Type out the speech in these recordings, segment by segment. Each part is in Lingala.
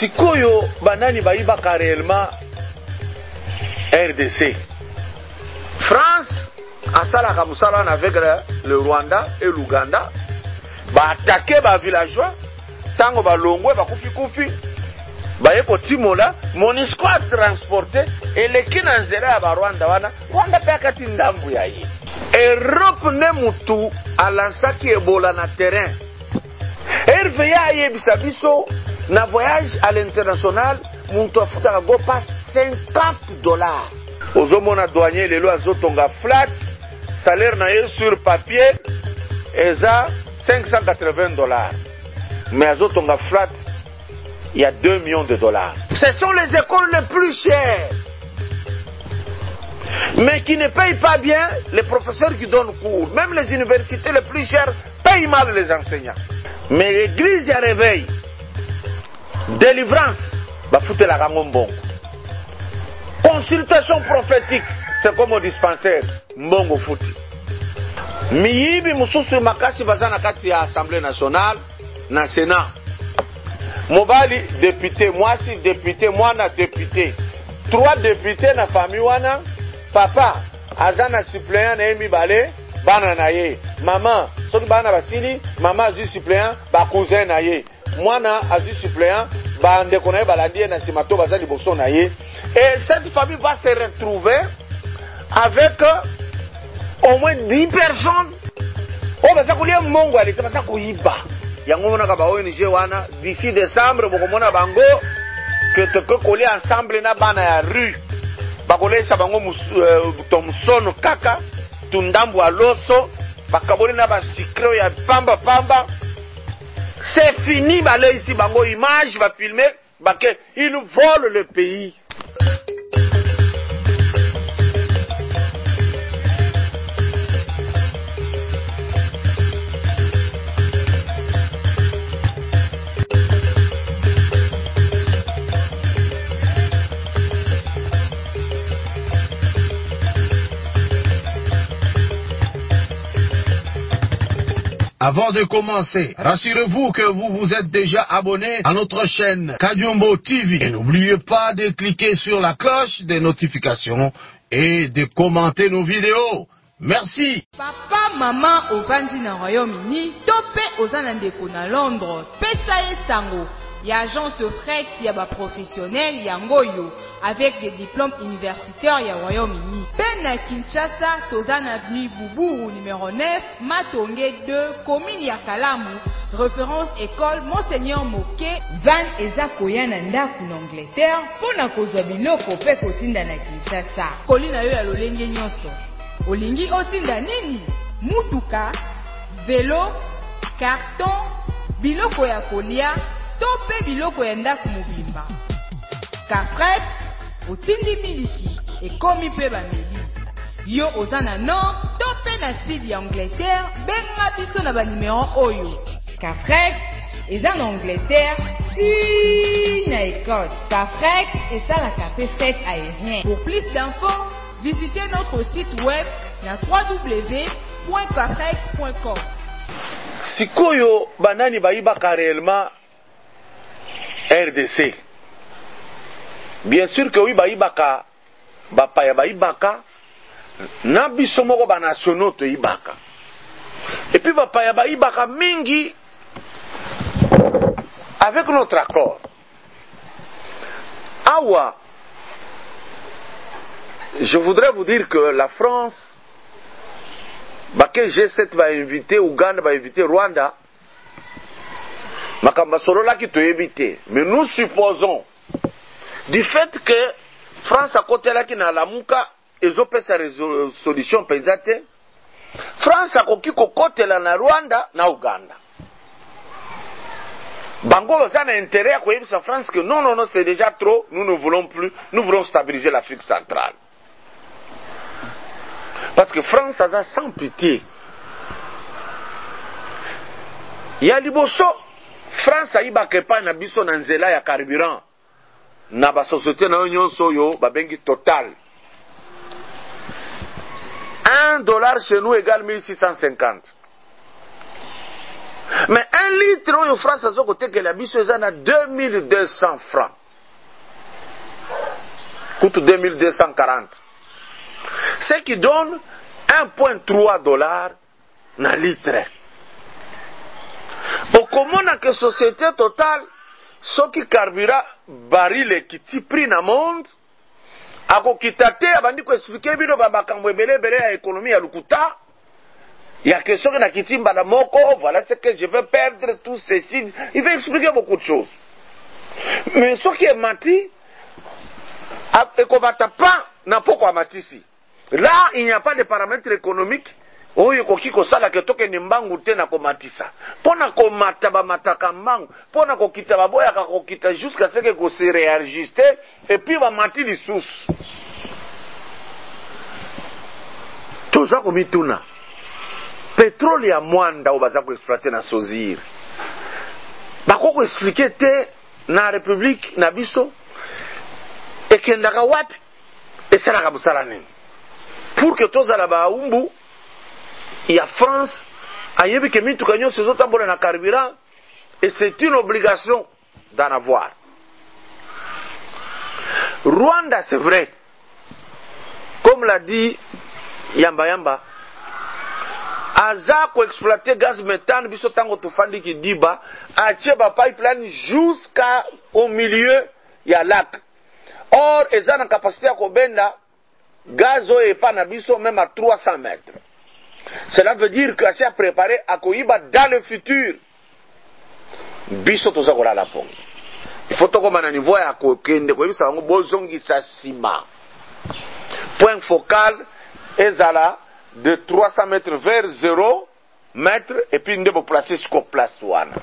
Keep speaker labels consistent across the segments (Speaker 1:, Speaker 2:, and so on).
Speaker 1: Sikoyo banani baibaka réellement RDC. France asalaka musala avec le Rwanda et l'Ouganda. Ba attaquer ba villageois tango ba longwe ba kufi baye ko timola MONUSCO a transporté eleki na nzela ya ba Rwanda wana Rwanda pe akati ndambu ya ye. Europe ne mutu alansaki Ebola na terrain. RVA yebisa biso na voyage à l'international mutu afutaka go passe $50. Ozomona douanier lelo azotonga flat salaire na ye sur papier eza $580. Mais azotonga flat il y a $2 millions. Ce sont les écoles les plus chères, mais qui ne payent pas bien les professeurs qui donnent cours. Même les universités les plus chères payent mal les enseignants. Mais l'église y a réveil, délivrance, bah foutez la rangon. Consultation prophétique, c'est comme au dispensaire, mbongo fouti. Miyibi mususu makasi bazana kati ya Assemblée nationale, na Sénat. Mobali député, mwasi député, mwana député. 3 députés na famille wana, papa azana suppléant na emi balé, bana na ye. Maman, soki bana basili, maman azu suppléant, ba cousin na ye. Mwana azu suppléant, ba ndeko na ye balandi na simato bazali boso na ye. Et cette famille va se retrouver avec au moins 10 personnes. Oh, basa kulia mongo alite basa kuiba. Yango mona ka ba ONG wana d'ici décembre bokomona bango que te coller ensemble na bana ya rue. Bakolesa bango Thomson kaka tundambu aloso bakaboli na ba secret ya pamba. C'est fini balé ici bango image va filmer baké ils volent le pays.
Speaker 2: Avant de commencer, rassurez-vous que vous vous êtes déjà abonné à notre chaîne Kadiombo TV. Et n'oubliez pas de cliquer sur la cloche des notifications et de commenter nos vidéos. Merci.
Speaker 3: Papa, maman, ovandi na Royaume-Uni, topé aux anandeko na Londres, pesa ye sango. Il y a agence de fret, il y a professionnel, yangoyo, avec des diplômes universitaires, il y a Royaume-Uni. Ben à Kinshasa, Tozan Avenue Boubou, numéro 9, Matongé 2, commune Yakalamu, référence école Monseigneur Moké, Van Ezakoya Nandaku Angleterre, Pona Kozwa Biloko pe kotinda na Kinshasa. Kolina yo ya lolenge nyonso. Olingi otinda nini? Mutuka, vélo, carton, biloko ya kolia, tope biloko ya ndaku mobimba. Kafret, otindi miliki, ekomi pe bameli. Yo ozana nord, tope na sud ya Angleterre, benga biso na ba numéro oyo. Kafret, eza na Angleterre, si na Écosse. Kafret, esalaka pe fête aérien. Pour plus d'infos, visitez notre site web na www.kafret.com.
Speaker 1: Sikoyo banani baibaka réellement RDC. Bien sûr que oui baibaka bapaya baibaka na biso moko ba nationaux to ibaka. Et puis bapaya baibaka mingi avec notre accord. Awa, je voudrais vous dire que la France, que G7 va inviter Ouganda, va inviter Rwanda, mais nous supposons, du fait que France a côté là qui n'a la mouka, ils ont fait sa résolution pesate, France a côté là na Rwanda, na Ouganda. Bango a un intérêt à quoi en France que non, c'est déjà trop, nous ne voulons plus, nous voulons stabiliser l'Afrique centrale. Parce que France a sans pitié. Il y a liboso, France a ibake pa na biso na nzela ya carburant. Na ba société na nyonso yo ba bengi Total. $1 chez nous égale 1650. Mais 1 litre en France, à ce côté que la biso est à 2200 francs. Coûte 2240. Ce qui donne 1,3 $ na litre. Au commun que société totale, ce qui carburant baril qui ti prix na monde, ako kitate abandi ko expliquer bino ba makambo ebele ya économie ya lukuta. Il y a quelque chose qui timba na moko, voilà ce que je vais perdre tout ceci. Il va expliquer beaucoup de choses. Mais ce qui est menti, et qu'on va pas n'a pas quoi matisi. Là, il n'y a pas de paramètres économiques. Oyo koki kosala ke toke ni mbangu te na komatisa. Pona komata ba mataka mbangu, pona kokita baboya ka kokita jusqu'à ce que ko se réajuster et puis ba mati li sous. Toza komituna. Pétrole ya mwanda obaza ko exploiter na sozir. Bako ko expliquer te na république na biso et kendaka wapi et sala ka musala nini. Pour que tozala ba umbu il y a France, ayebi ke mitu kanyo sezo tambola na carburant et c'est une obligation d'en avoir. Rwanda, c'est vrai. Comme l'a dit Yamba, aza ko exploiter gaz méthane biso tango tofandi ki diba, atie ba pipeline jusqu'au milieu ya lac. Or, eza na capacité ya kobenda gaz o epa na biso même à 300 mètres. Cela veut dire que c'est à préparer à Koyiba dans le futur. Biso toza kola la pongi. Il faut toko mana niveau ya kokende ko bisa ngo bozongi sa sima. Point focal ezala de 300 mètres vers 0 mètre et puis ndebo placer sur place wana.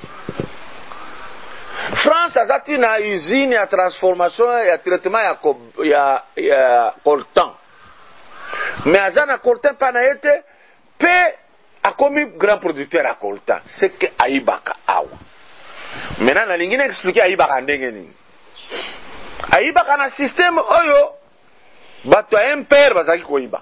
Speaker 1: France a zati na usine ya transformation ya traitement ya coltan. Mais azana coltan pa na ete pe a commis grand producteur à coltan. C'est que aibaka awa. Maintenant na lingine expliquer aibaka ndenge nini. Aibaka na système oyo bato ya MPR bazaki koiba.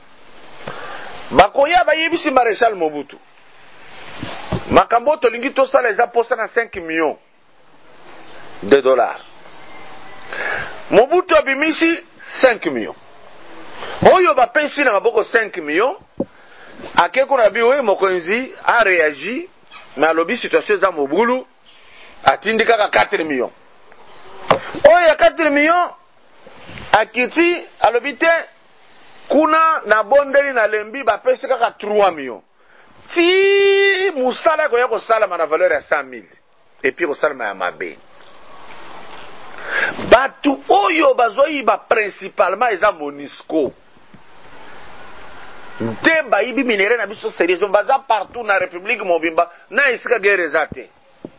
Speaker 1: Bakoya bayebisi Maréchal Mobutu. Makambo to lingi to sala eza posa na 5 millions de dollars. Mobutu abimisi 5 millions. Oyo ba pesi na maboko 5 millions. Akeko na biwe mokonzi a réagi mais alobi situation za mobulu atindika ka 4 millions. Oyo 4 millions akiti alobi te kuna na bondeli na lembi ba pesi kaka 3 millions. Ti musala ko yako sala na valeur ya 100,000 et puis ko sala ma mabe. Batu oyo bazoi ba principalement eza Monisco. De baibi minere na biso sérieux baza partout na République Mobimba na isika guerre zate.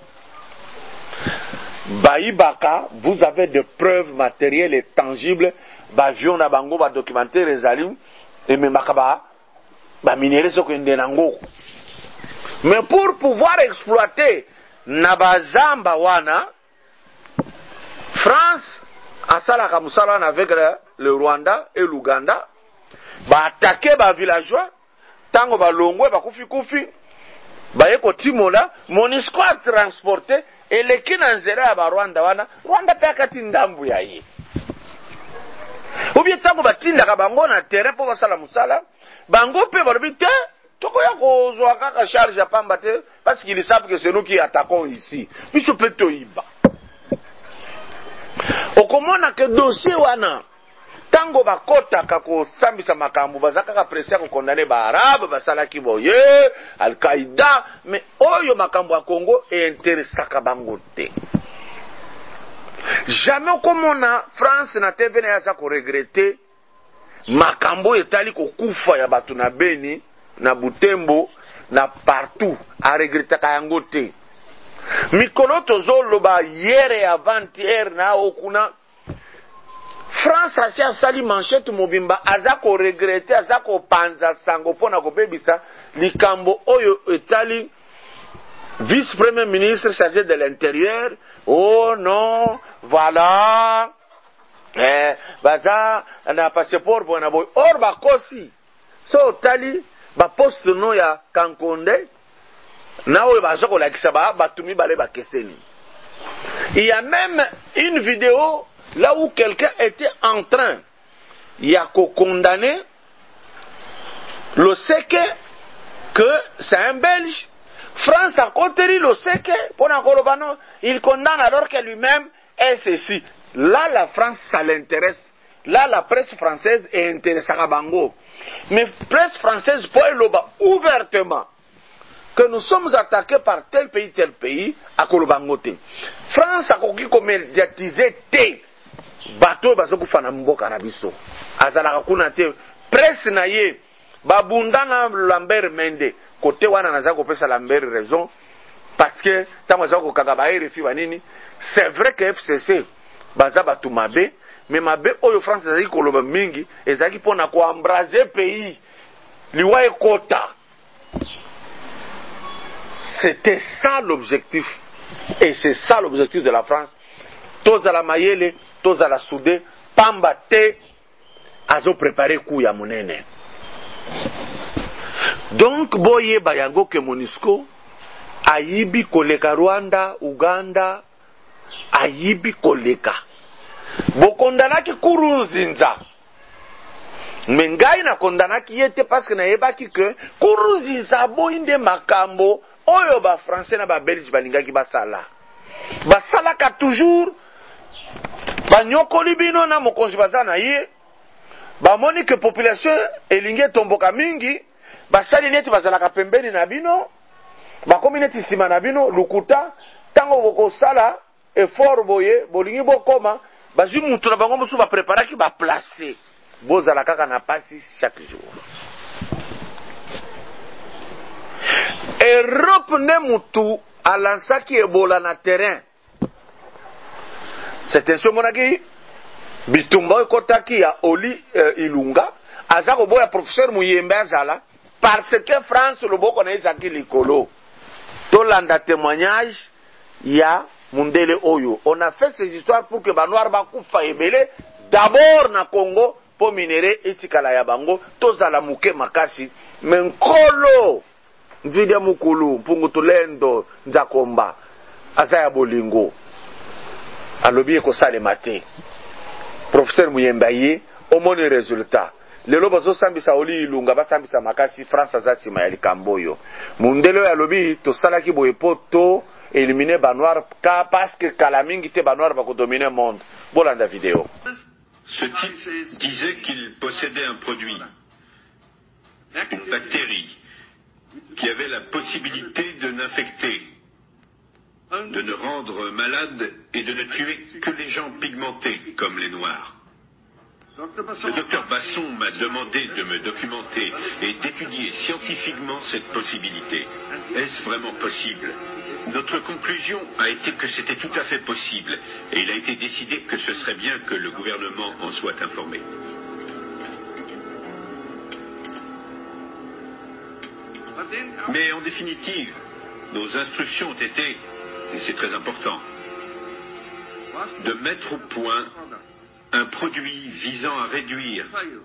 Speaker 1: Baibaka, vous avez des preuves matérielles et tangibles, bavion na bango ba documentaire ezali et même makaba ba minere soko ndenango. Mais pour pouvoir exploiter na bazamba wana France a salaka musala avec le Rwanda et l'Ouganda ba attaquer ba villageois tango ba longwe ba kufi ba yeko timola Monisco a transporté et les kinanzera ya ba Rwanda wana Rwanda pe akati ndambu ya ye ou bien tango ba tinda ka bango na terrain pour basala musala bango pe ba lobite toko ya ko zo kaka charge ya pamba te parce qu'ils savent que c'est nous qui attaquons ici biso pe to iba okomona ke dossier wana tango bakota kako sambisa makambo bazaka ka presser ko condamner ba arabe basalaki boye Al-Qaïda mais oyo makambo ya Congo interessaka bango te. Jamais okomona France na TV na yaza ko regretter makambo etali ko kufa ya batu na Beni na Butembo na partout a regretter ka yango te. Mikolo tozoloba hier avant-hier na okuna France a sali manchette mobimba azako regretter azako panza sango pona ko bebisa likambo oyo etali vice-premier ministre chargé de l'intérieur. Oh non, voilà baza na passeport bona boy or bakosi so tali ba poste no ya Kankonde na oyo baza kolakisa bato mibale bakeseni. Il y a même une vidéo là où quelqu'un était en train de condamner le Seke, que c'est un Belge. France a contenu le Seke, il condamne alors que lui-même est ceci. Là, la France, ça l'intéresse. Là, la presse française est intéressée à Bango. Mais la presse française peut le dire ouvertement que nous sommes attaqués par tel pays, à Kolobangote. France a médiatisé té. Bateau bazoku fana mboka na biso. Azalaka kuna te. Presse na ye. Babundana Lambert Mende. Côté wana naza kopesa Lambert raison. Parce que, tango zako kagabaye refi banini. C'est vrai que FCC, baza batu mabe. Mais mabe oyo France ezaki koloba mingi. Ezaki pona ko embraser pays. Liwa ekota. C'était ça l'objectif. Et c'est ça l'objectif de la France. Tous à la Mayele, tous à la Soudé, Pambate, azo préparé Kouya Monene. Donc, boye bayango ke Monisco, ayibi koleka Rwanda, Uganda, ayibi koleka. Bokondanaki Kurunzinza. Mengai na kondanaki yete parce que na yebaki que Kurunzinza boinde makambo. Oyo ba français na ba belge balingaki basala ka toujours ba nyokoli bino na mokonzi bazana ye ba moni que population elingi tomboka mingi basali neti bazalaka pembeni na bino ba communauté sima na bino lukuta tango boko sala effort boye bolingi bokoma bazwi mutu na bango musu ba préparaki ba placer bozala kaka na pasi chaque jour. Europe ne mutu alansaki ebola na terrain. C'est un monaki bitumba kotaki ya Oli Ilunga azako boya professeur Muyembe azala parce que France le boko na ezaki likolo. Tolanda témoignage ya Mundele Oyo. On a fait ces histoires pour que Banoir bakufa ebele d'abord na Congo pour minérer etikala ya bango tozala muke makasi menkolo Nzide mukulu, Pungutulendo, Nzakomba, Azaya Bolingo. Alobi eko sale mate. Professeur Muyembaye, omoni résultat. Lelo bazo sambisa Oli Ilunga, ba sambisa makasi France azati mayali kamboyo. Mundelo ya lobi to salaki boye poto éliminer Banoir parce que kalamingi te Banoir va dominer le monde. Bolanda vidéo.
Speaker 4: Ce type disait qu'il possédait un produit, une bactérie, qui avait la possibilité de n'infecter, de ne rendre malade et de ne tuer que les gens pigmentés comme les Noirs. Le docteur Basson m'a demandé de me documenter et d'étudier scientifiquement cette possibilité. Est-ce vraiment possible? Notre conclusion a été que c'était tout à fait possible et il a été décidé que ce serait bien que le gouvernement en soit informé. Mais en définitive, nos instructions ont été, et c'est très important, de mettre au point un produit visant à réduire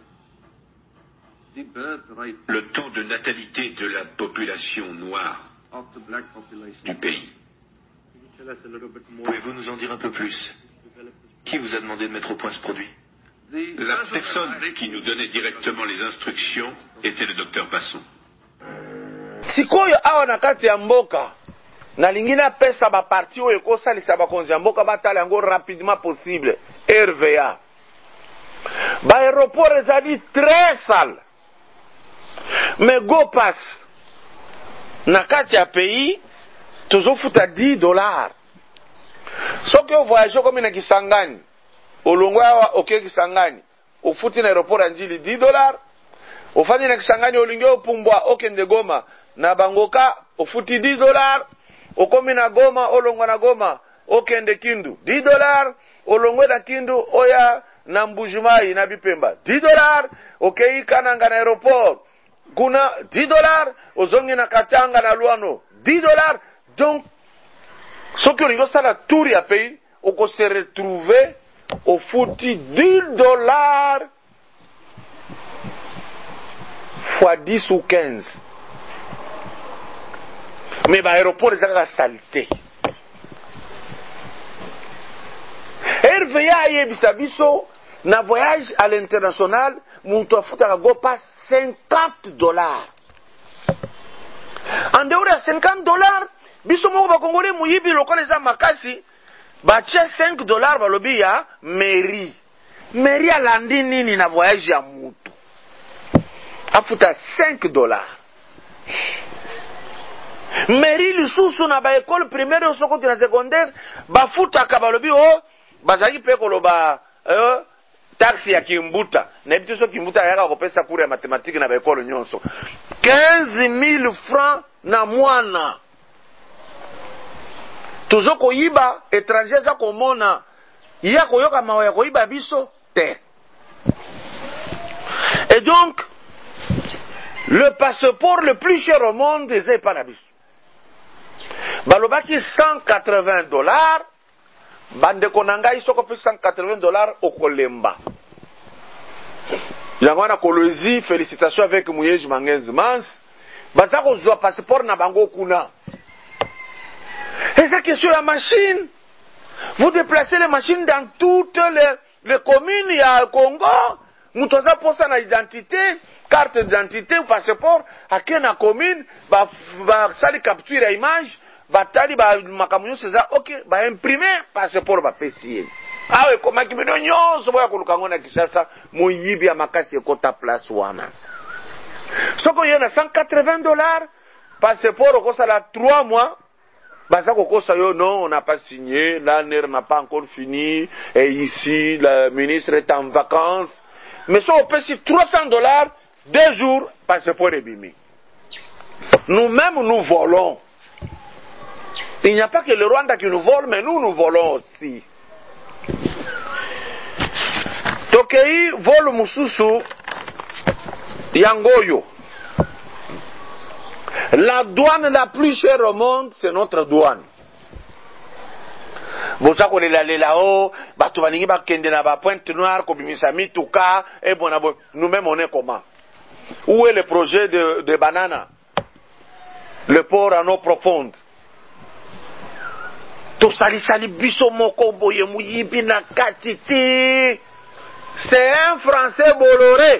Speaker 4: le taux de natalité de la population noire du pays.
Speaker 5: Pouvez-vous nous en dire un peu plus? Qui vous a demandé de mettre au point ce produit?
Speaker 4: La personne qui nous donnait directement les instructions était le docteur Basson.
Speaker 1: Sikoyo awa na kati ya mboka nalingi na pesa ba parti oyo ekosalisa bakonzi ya mboka batala yango rapidement possible. RVA ba aéroport ezali très sale mais go pass na kati ya pays tozofuta $10. Soki o voyage komi na Kisangani olongo awa oke Kisangani ofuti na aéroport ya Njili $10 ofandi na Kisangani olingi opumbwa okende Goma na Bangoka ofuti $10 okomi na Goma olongo na Goma okende Kindu $10 olongo na Kindu oya na Mbujimai na Bipemba $10 okei Kananga na aéroport kuna $10 ozongi na Katanga na Luano $10. Donc soki olingo sala tour ya pays oko se retrouver au fouti $10 fois 10 ou 15. mais l'aéroport est la saleté. RVA yebisa biso na voyage à l'international muntu afuta go pas $50. En dehors de $50, biso moko ba congolais muyibi lokole za makasi ba tche $5 balobi ya mairie. Mairie alandi nini na voyage ya mutu. Afuta $5. Mairie lisusu na ba école primaire soko na secondaire ba futa ka balobi o bazali pe koloba taxi ya kimbuta na bitu so kimbuta yaka kopesa cours ya mathématique na ba école nyonso 15,000 francs na mwana toujours koyiba étranger za komona ya koyoka mawa ya koyiba biso te. Et donc le passeport le plus cher au monde est pas na biso balobaki $180. Bande konanga isoko plus $180 okolemba. Yangwana kolozi, félicitations avec Mouyej Mangenz Mans. Baza kozwa passeport na bango kuna. Et ça question la machine. Vous déplacez les machines dans toutes les communes, il y a le Congo. Mutoza posa na identité, carte d'identité ou passeport, à quelle commune, ba sali capture à image. Batali ba makamunyo seza ok ba imprimer passeport ba pesier awe ko makibino nyonso boya kulukango na Kinshasa moyibi ya makasi ekota place wana soko yena $180 passeport ko sala 3 mois baza kokosa yo non on n'a pas signé l'année n'a pas encore fini et ici le ministre est en vacances mais ça on paye $300 2 jours passeport est bimi. Nous-mêmes nous volons. Il n'y a pas que le Rwanda qui nous vole, mais nous volons aussi. Tokei vole mususu yangoyo. La douane la plus chère au monde, c'est notre douane. Bosa ko lela o, batu balingi bakende na ba Pointe Noire ko bimisa mituka et bonabo. Nous-mêmes on est comment? Où est le projet de banana? Le port en eau profonde. To sali biso moko boye muyibi na katiti. C'est un Français Bolloré.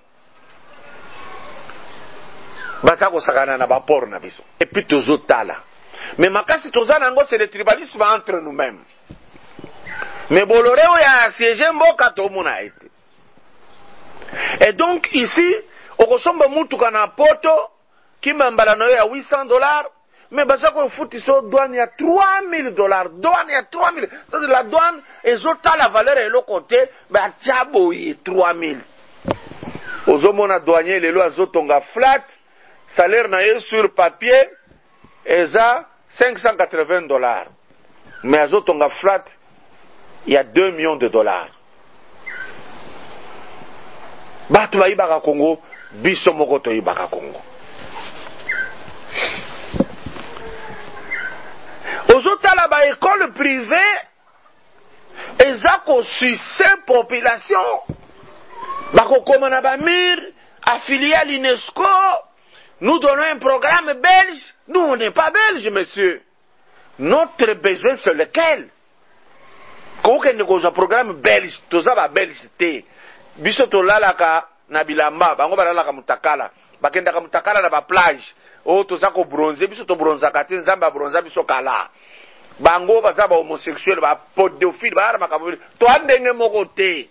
Speaker 1: Basa ko sakana na ba port na biso. Et puis tozo tala. Mais makasi tozana ngo c'est le tribalisme entre nous-mêmes. Mais Bolloré oya siège mboka to mona été. Et donc ici, okosomba mutu kana poto kimambala no ya $800. Mais basa ko futi so douane ya $3,000. Douane ya 3,000. Donc la douane ezota la valeur et le côté ba tiabo yi 3,000. Ozomona douanier lelo azotonga flat, salaire na ye sur papier eza $580. Mais azotonga flat il y a $2 millions. Batu ba ibaka Congo, biso moko to ibaka Congo. Ozotala ba école privée ezako succès population bako komana ba mir affilié à l'UNESCO. Nous donnons un programme belge. Nous on n'est pas belge monsieur. Notre besoin c'est lequel? Quand on a un programme belge, toza ba belge te. Biso to lalaka na bilamba bango balalaka mutakala bakenda ka mutakala na ba plage. Oh toza ko bronzer biso to bronza kati nzamba bronza biso kala bango baza ba homosexuel ba pédophile ba makabuli to andenge moko te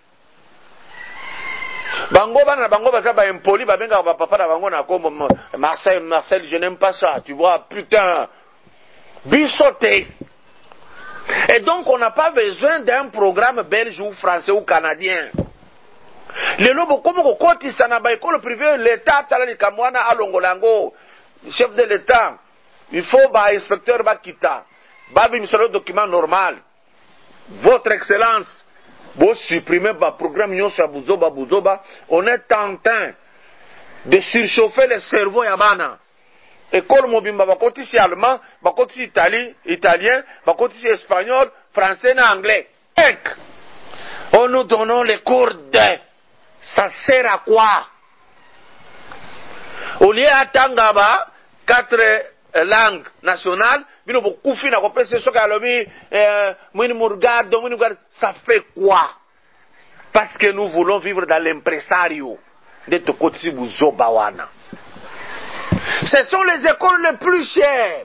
Speaker 1: bango baza ba impoli ba benga ba papa na bango na kombo Marcel je n'aime pas ça tu vois putain biso te. Et donc on n'a pas besoin d'un programme belge ou français ou canadien. Les lobos comme ko kotisa na ba école privée l'état tala likamwana alongolango. Chef de l'État, il faut ba inspecteur ba kita, ba bi misolo document normal. Votre Excellence, vous supprimez ba programme nyonso ya buzoba, on est en train de surchauffer le cerveau ya bana. École mobimba ba kotisi allemand, ba kotisi italien, ba kotisi espagnol, français na anglais. On nous donne les cours de ça sert à quoi? Au lieu attendre 4 langue nationale bino bokufi na kopesa soka alobi mwini murgado ça fait quoi? Parce que nous voulons vivre dans l'impresario de Tokotsi Buzobawana. Ce sont les écoles les plus chères,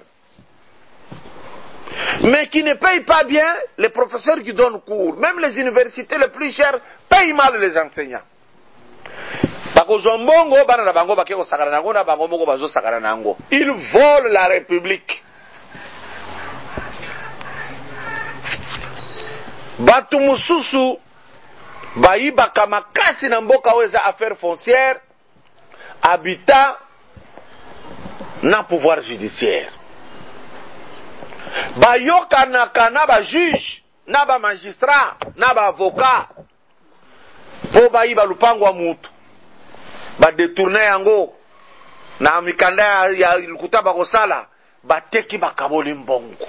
Speaker 1: mais qui ne payent pas bien les professeurs qui donnent cours. Même les universités les plus chères payent mal les enseignants. Ils volent la République. Batu mususu bayibaka makasi na mboka weza affaires foncières, habitat na pouvoir judiciaire. Bayoka na ba juge, na ba magistrat, na ba avocat. Po bayiba lupango wa mutu. Ba détourner yango na mikanda ya lukutaba kosala, bateki bakaboli mbongo.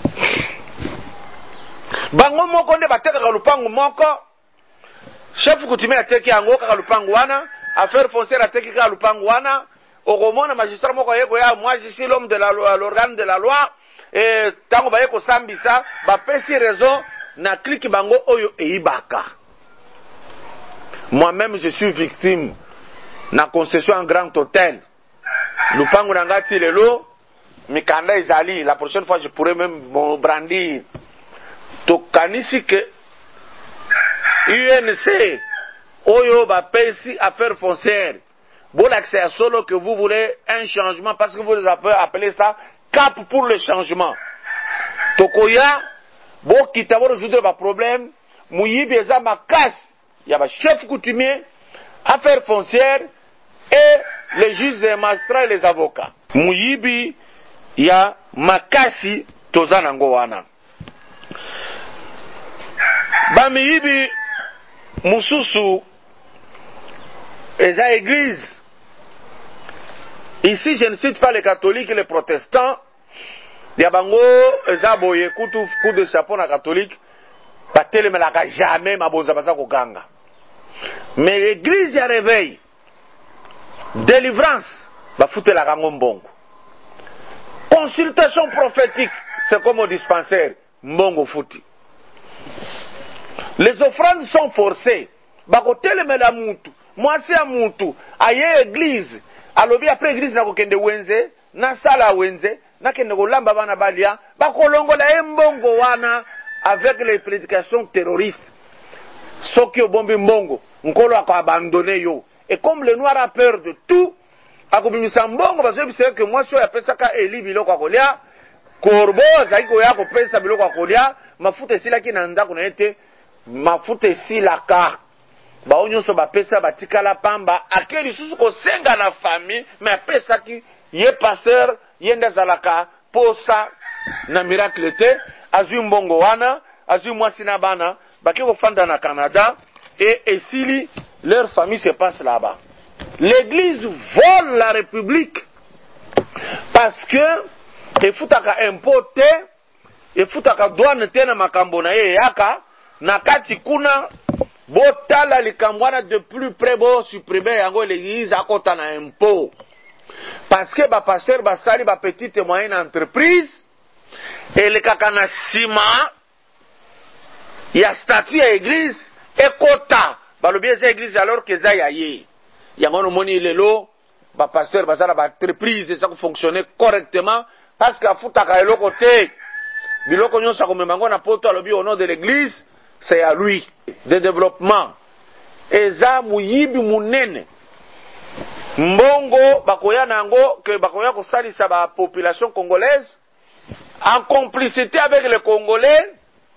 Speaker 1: Bango moko nde bateka ka lupango moko. Chef coutumier ateki yango ka lupango wana, affaire foncière ateki ka lupango wana. Okomona magistrat moko yeko ya moi je suis l'homme de la loi, l'organe de la loi, et tango ba yeko sambisa ba pesi raison na clique bango oyo eibaka. Moi-même je suis victime na concession en grand hôtel. Lupango nangati lelo mikanda izali, la prochaine fois je pourrais même brandir. To kanisi que UNC oyo ba pesi affaire foncière. Bon, l'accès à solo que vous voulez un changement parce que vous avez appelé ça cap pour le changement. Tokoya, bon, qui t'a résoudre le problème, mouyibi eza makas, il y a chef coutumier, affaires foncières et les juges et magistrats et les avocats. Mouyibi, il y a makasi tozanango wana. Ba miyibi mususu eza église. Ici, je ne cite pas les catholiques et les protestants. Diabango, Ezaboye, coup de chapeau na catholique, batele melaka jamais maboza basa koganga. Mais l'église y a réveil, délivrance, bafute la kango. Consultation prophétique, c'est comme au dispensaire, mbongo futi. Les offrandes sont forcées. Bakotele mela mutu, moi c'est à mutu, aye église. Alobi après église na kokende wenze na sala wenze na kende kolamba bana balia bakolongola mbongo wana avec les prédications terroristes. Soki obombi mbongo nkolo akabandonner yo, et comme le noir a peur de tout akobimisa mbongo parce que c'est que moi so ya pesaka eli biloko akolia korbo zaiko ya ko pesa biloko akolia mafuta esila ki na ndako na ete mafuta esila ka baonyoso bapesa batikala pamba akeli susu kosenga na famille mais pesa ki ye pasteur yenda zalaka posa na miracle te azui mbongo wana azui mwasi na bana baki kofanda na Canada et esili leur famille se passe là-bas. L'église vole la République parce que efutaka impôt te efutaka douane te na makambo na ye yaka na kati kuna botala likambwana de plus près bo supprimer yango l'église akota na impôt parce que ba pasteur basali ba petite et moyenne entreprise et le kakana sima ya statut ya église ekota balobi eza église alors que za yaye yango no moni lelo ba pasteur basala ba entreprise ça fonctionner correctement parce que afutaka eloko te biloko nyonso akomemango na poto alobi au nom de l'église c'est à lui de développement eza muyibi munene mbongo bakoya nango que bakoya kosalisa ba population congolaise en complicité avec les Congolais.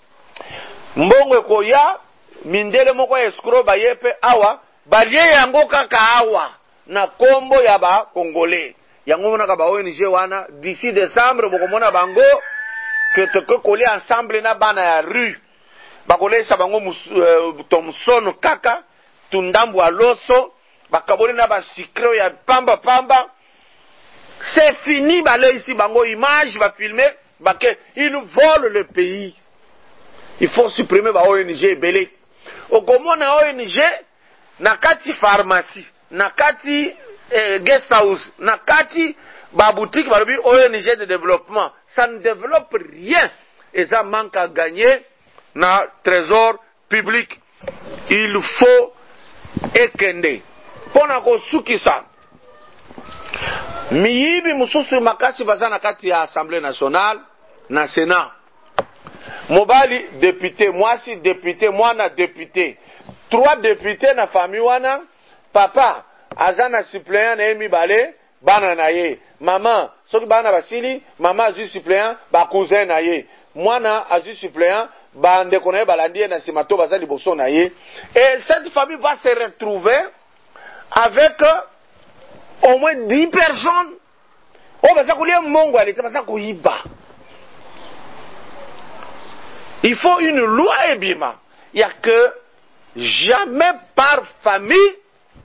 Speaker 1: Mbongo ekoya mindele moko escroc bayepe awa balie yango kaka awa na kombo ya ba Congolais yango mona ka ba ONG wana d'ici décembre bokomona bango que te coller ensemble na bana ya rue bakolesa bango Thomson kaka tundambu aloso bakaboli na ba sikro ya pamba c'est fini bale ici bango image ba filmer bake ils volent le pays. Il faut supprimer ba ONG belé okomona ONG na kati pharmacie na kati guest house na kati ba boutique balobi ONG de développement, ça ne développe rien et ça manque à gagner na trésor public. Il faut ekende pona ko sukisa miyibi mususu makasi bazana kati ya Assemblée nationale na Sénat. Mobali député, mwasi député, mwana député. 3 députés na famille wana, papa azana suppléant na emi bale bana na ye. Maman soki bana basili, mama azu suppléant ba cousin na ye. Mwana azu suppléant ba ndeko na ye balandi na simato baza liboso na ye. Et cette famille va se retrouver avec au moins 10 personnes. Oh, bah ça couler mongo, elle était pas ça couiba. Il faut une loi et bima. Il n'y a que jamais par famille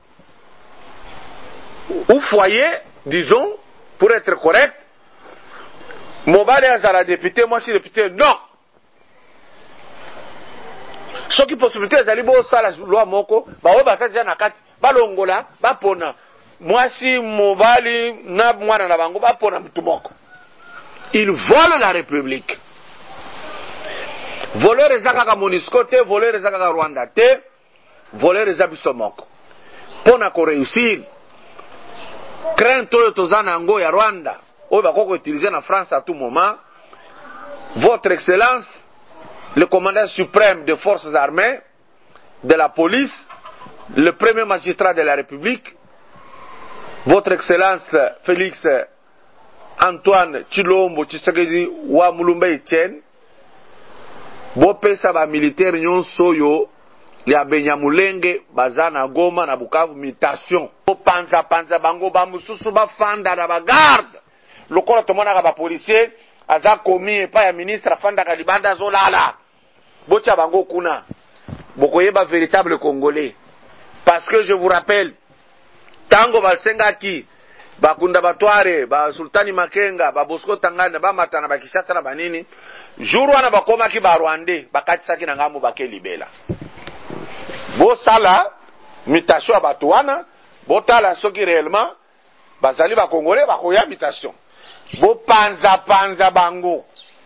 Speaker 1: ou foyer, disons, pour être correct, Mobali à la députée, moi je suis député, non. Ce qui possibilité, c'est d'aller ça la loi moko, bah ouais, bah ça déjà nakati, bah longola, bah pona. Moi si Mobali na mwana na bango, bah pona mtumoko. Ils volent la République. Voler les akaka Monisco te, voler les akaka Rwanda te, voler les abisomoko. Pona ko réussir. Crainte oyo tozana ngo ya Rwanda, oyo bakoko utiliser na France à tout moment. Votre Excellence, le commandant suprême des forces armées, de la police, le premier magistrat de la République, Votre Excellence Félix Antoine Tshilombo Tshisekedi wa Mulumba Etienne, bopesa ba militaire nyonso yo ya Benyamulenge bazana Goma na Bukavu mutation. Panza bango ba mususu ba fanda na ba garde. Lokola tomona ba policier aza komi pa ya ministre fanda ka libanda zolala. Bocha bango kuna. Bokoyeba véritable Congolais. Parce que je vous rappelle, tango balsengaki bakunda batware ba Sultani Makenga ba Bosco Tangana ba matana ba Kishasa na banini jour wana bakoma ki ba Rwandais bakatisaki na ngambo bakelibela bo sala mutation ya bato wana botala soki réellement bazali ba Congolais bakoya mutation bo panza bango.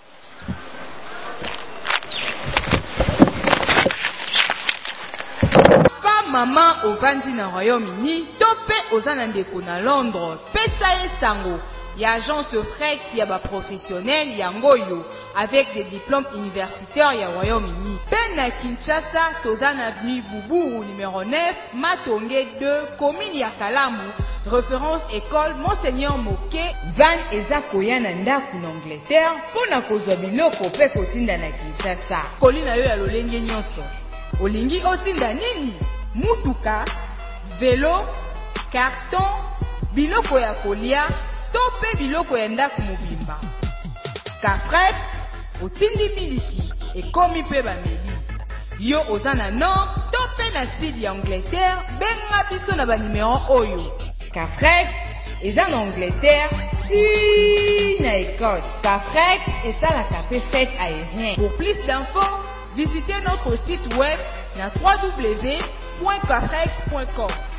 Speaker 3: Maman au Vandi na Royaume-Uni, topé aux Anandeko na Londres, Pesaye Sango, y a agence de fret, y a ba professionnel, y a Ngoyo, avec des diplômes universitaires, y a Royaume-Uni. Ben na Kinshasa, Tozan avenue Boubou, numéro 9, Matonge 2, commune ya Kalamu, référence école Monseigneur Moké, Van eza koya na ndaku na Angleterre, pona kozwa biloko pe kotinda na Kinshasa. Kolina yo ya lolenge nyonso. Olingi otinda nini? Mutuka, vélo, carton, biloko ya kolia, tope biloko ya ndaku mobimba. Kafret, otindi miliki, ekomi pe bameli. Yo ozana nord, tope na sud ya Angleterre, benga biso na ba numéro oyo. Kafret, eza na Angleterre, si na Écosse. Kafret, esalaka pe fête aérien. Pour plus d'infos, visitez notre site web na www.kafret.com.